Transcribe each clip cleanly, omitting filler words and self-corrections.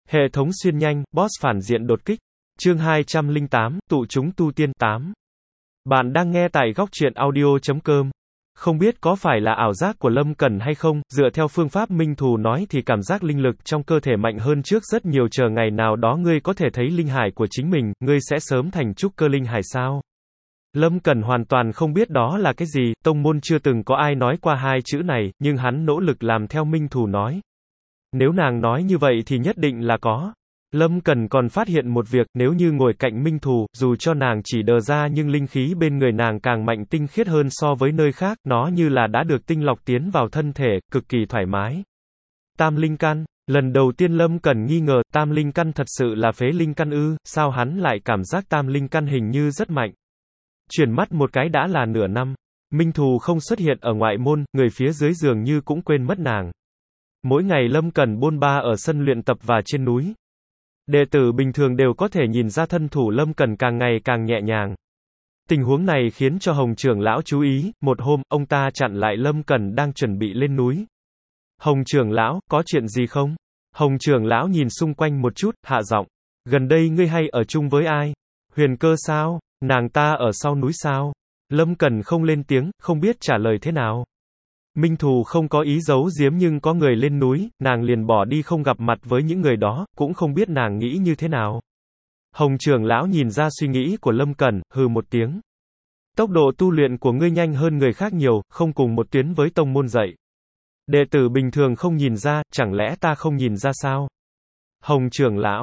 Hệ thống xuyên nhanh, boss phản diện đột kích. Chương 208, tụ chúng tu tiên 8. Bạn đang nghe tại góc truyện audio.com. Không biết có phải là ảo giác của Lâm Cẩn hay không, dựa theo phương pháp minh thù nói thì cảm giác linh lực trong cơ thể mạnh hơn trước rất nhiều, chờ ngày nào đó ngươi có thể thấy linh hải của chính mình, ngươi sẽ sớm thành trúc cơ linh hải sao? Lâm Cẩn hoàn toàn không biết đó là cái gì, tông môn chưa từng có ai nói qua hai chữ này, nhưng hắn nỗ lực làm theo minh thù nói. Nếu nàng nói như vậy thì nhất định là có. Lâm Cẩn còn phát hiện một việc, nếu như ngồi cạnh minh thù, dù cho nàng chỉ đờ ra nhưng linh khí bên người nàng càng mạnh tinh khiết hơn so với nơi khác, nó như là đã được tinh lọc tiến vào thân thể, cực kỳ thoải mái. Tam linh căn, lần đầu tiên Lâm Cẩn nghi ngờ, tam linh căn thật sự là phế linh căn ư, sao hắn lại cảm giác tam linh căn hình như rất mạnh. Chuyển mắt một cái đã là nửa năm, minh thù không xuất hiện ở ngoại môn, người phía dưới dường như cũng quên mất nàng. Mỗi ngày Lâm Cẩn bôn ba ở sân luyện tập và trên núi. Đệ tử bình thường đều có thể nhìn ra thân thủ Lâm Cẩn càng ngày càng nhẹ nhàng. Tình huống này khiến cho Hồng trưởng lão chú ý, một hôm, ông ta chặn lại Lâm Cẩn đang chuẩn bị lên núi. Hồng trưởng lão, có chuyện gì không? Hồng trưởng lão nhìn xung quanh một chút, hạ giọng. Gần đây ngươi hay ở chung với ai? Huyền Cơ sao? Nàng ta ở sau núi sao? Lâm Cẩn không lên tiếng, không biết trả lời thế nào. Minh thù không có ý giấu giếm nhưng có người lên núi, nàng liền bỏ đi không gặp mặt với những người đó, cũng không biết nàng nghĩ như thế nào. Hồng trưởng lão nhìn ra suy nghĩ của Lâm Cẩn, hừ một tiếng. Tốc độ tu luyện của ngươi nhanh hơn người khác nhiều, không cùng một tuyến với tông môn dạy. Đệ tử bình thường không nhìn ra, chẳng lẽ ta không nhìn ra sao? Hồng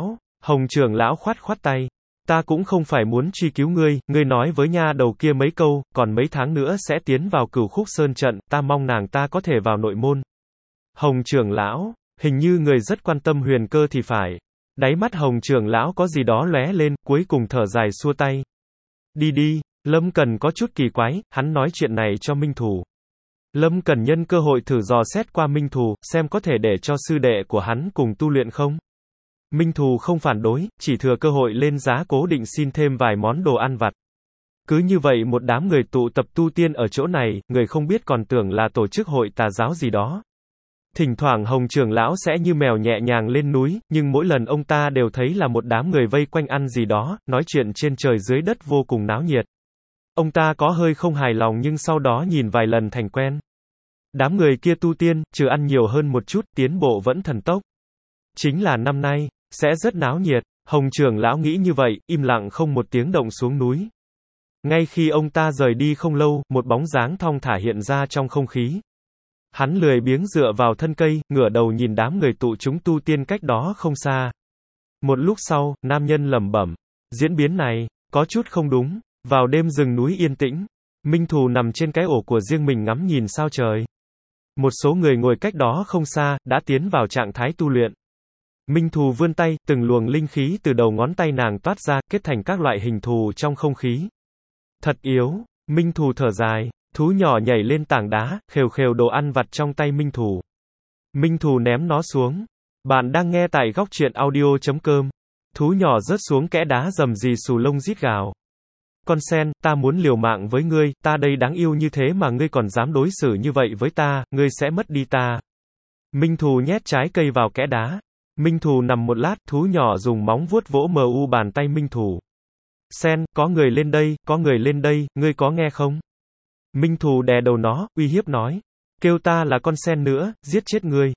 trưởng lão khoát khoát tay. Ta cũng không phải muốn truy cứu ngươi nói với nha đầu kia mấy câu, còn mấy tháng nữa sẽ tiến vào Cửu Khúc Sơn trận, ta mong nàng ta có thể vào nội môn. Hồng trưởng lão, hình như người rất quan tâm Huyền Cơ thì phải. Đáy mắt Hồng trưởng lão có gì đó lóe lên, cuối cùng thở dài xua tay. Đi đi, Lâm Cẩn có chút kỳ quái, hắn nói chuyện này cho minh thù. Lâm Cẩn nhân cơ hội thử dò xét qua minh thù, xem có thể để cho sư đệ của hắn cùng tu luyện không. Minh thù không phản đối, chỉ thừa cơ hội lên giá cố định xin thêm vài món đồ ăn vặt. Cứ như vậy một đám người tụ tập tu tiên ở chỗ này, người không biết còn tưởng là tổ chức hội tà giáo gì đó. Thỉnh thoảng Hồng trưởng lão sẽ như mèo nhẹ nhàng lên núi, nhưng mỗi lần ông ta đều thấy là một đám người vây quanh ăn gì đó, nói chuyện trên trời dưới đất vô cùng náo nhiệt. Ông ta có hơi không hài lòng nhưng sau đó nhìn vài lần thành quen. Đám người kia tu tiên, trừ ăn nhiều hơn một chút, tiến bộ vẫn thần tốc. Chính là năm nay sẽ rất náo nhiệt, Hồng trưởng lão nghĩ như vậy, im lặng không một tiếng động xuống núi. Ngay khi ông ta rời đi không lâu, một bóng dáng thong thả hiện ra trong không khí. Hắn lười biếng dựa vào thân cây, ngửa đầu nhìn đám người tụ chúng tu tiên cách đó không xa. Một lúc sau, nam nhân lẩm bẩm, diễn biến này có chút không đúng. Vào đêm rừng núi yên tĩnh, minh thù nằm trên cái ổ của riêng mình ngắm nhìn sao trời. Một số người ngồi cách đó không xa, đã tiến vào trạng thái tu luyện. Minh thù vươn tay, từng luồng linh khí từ đầu ngón tay nàng toát ra, kết thành các loại hình thù trong không khí. Thật yếu, minh thù thở dài, thú nhỏ nhảy lên tảng đá, khều khều đồ ăn vặt trong tay minh thù. Minh thù ném nó xuống. Bạn đang nghe tại góc truyện audio.com. Thú nhỏ rớt xuống kẽ đá rầm rì xù lông rít gào. Con sen, ta muốn liều mạng với ngươi, ta đây đáng yêu như thế mà ngươi còn dám đối xử như vậy với ta, ngươi sẽ mất đi ta. Minh thù nhét trái cây vào kẽ đá. Minh thù nằm một lát, thú nhỏ dùng móng vuốt vỗ mu bàn tay minh thù. Sen, có người lên đây, ngươi có nghe không? Minh thù đè đầu nó, uy hiếp nói. Kêu ta là con sen nữa, giết chết ngươi.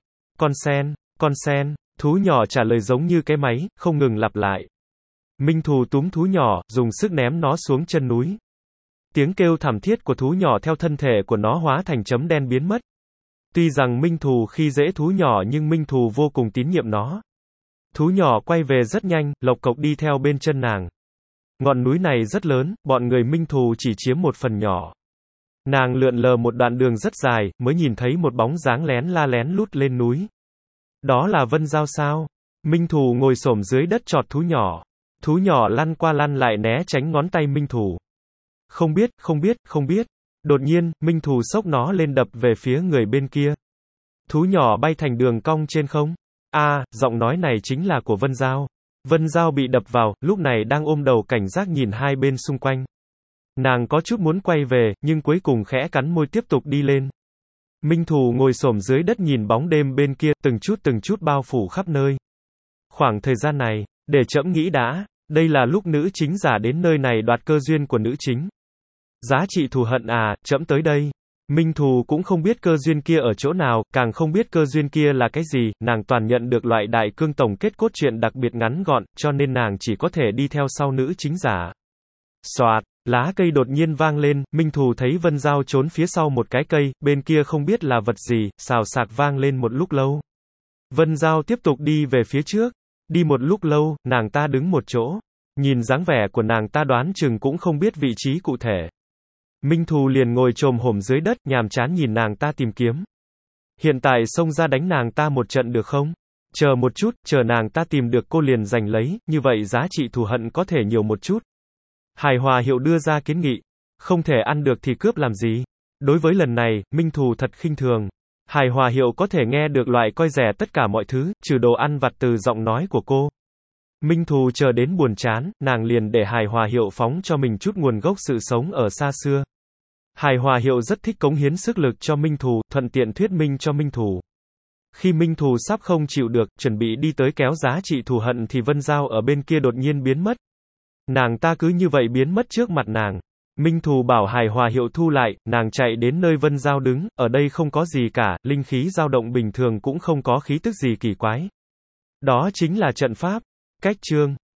Con sen, thú nhỏ trả lời giống như cái máy, không ngừng lặp lại. Minh thù túm thú nhỏ, dùng sức ném nó xuống chân núi. Tiếng kêu thảm thiết của thú nhỏ theo thân thể của nó hóa thành chấm đen biến mất. Tuy rằng minh thù khi dễ thú nhỏ nhưng minh thù vô cùng tín nhiệm nó. Thú nhỏ quay về rất nhanh, lộc cộc đi theo bên chân nàng. Ngọn núi này rất lớn, bọn người minh thù chỉ chiếm một phần nhỏ. Nàng lượn lờ một đoạn đường rất dài, mới nhìn thấy một bóng dáng lén lút lên núi. Đó là Vân Giao sao? Minh thù ngồi xổm dưới đất chọt thú nhỏ. Thú nhỏ lăn qua lăn lại né tránh ngón tay minh thù. Không biết. Đột nhiên, minh thù xốc nó lên đập về phía người bên kia. Thú nhỏ bay thành đường cong trên không. Giọng nói này chính là của Vân Giao. Vân Giao bị đập vào, lúc này đang ôm đầu cảnh giác nhìn hai bên xung quanh. Nàng có chút muốn quay về, nhưng cuối cùng khẽ cắn môi tiếp tục đi lên. Minh thù ngồi xổm dưới đất nhìn bóng đêm bên kia, từng chút bao phủ khắp nơi. Khoảng thời gian này, để trẫm nghĩ đã, đây là lúc nữ chính giả đến nơi này đoạt cơ duyên của nữ chính. Giá trị thù hận à, trẫm tới đây. Minh Thù cũng không biết cơ duyên kia ở chỗ nào, càng không biết cơ duyên kia là cái gì, nàng toàn nhận được loại đại cương tổng kết cốt truyện đặc biệt ngắn gọn, cho nên nàng chỉ có thể đi theo sau nữ chính giả. Soạt, lá cây đột nhiên vang lên, Minh Thù thấy Vân Giao trốn phía sau một cái cây, bên kia không biết là vật gì, xào xạc vang lên một lúc lâu. Vân Giao tiếp tục đi về phía trước. Đi một lúc lâu, nàng ta đứng một chỗ. Nhìn dáng vẻ của nàng ta đoán chừng cũng không biết vị trí cụ thể. Minh Thù liền ngồi chồm hổm dưới đất, nhàm chán nhìn nàng ta tìm kiếm. Hiện tại xông ra đánh nàng ta một trận được không? Chờ một chút, chờ nàng ta tìm được cô liền giành lấy, như vậy giá trị thù hận có thể nhiều một chút. Hài Hòa Hiệu đưa ra kiến nghị. Không thể ăn được thì cướp làm gì? Đối với lần này, Minh Thù thật khinh thường. Hài Hòa Hiệu có thể nghe được loại coi rẻ tất cả mọi thứ, trừ đồ ăn vặt từ giọng nói của cô. Minh Thù chờ đến buồn chán, nàng liền để Hài Hòa Hiệu phóng cho mình chút nguồn gốc sự sống ở xa xưa. Hài Hòa Hiệu rất thích cống hiến sức lực cho Minh Thù, thuận tiện thuyết minh cho Minh Thù. Khi Minh Thù sắp không chịu được, chuẩn bị đi tới kéo giá trị thù hận thì Vân Giao ở bên kia đột nhiên biến mất. Nàng ta cứ như vậy biến mất trước mặt nàng. Minh Thù bảo Hài Hòa Hiệu thu lại, nàng chạy đến nơi Vân Giao đứng, ở đây không có gì cả, linh khí dao động bình thường cũng không có khí tức gì kỳ quái. Đó chính là trận pháp. Cách chương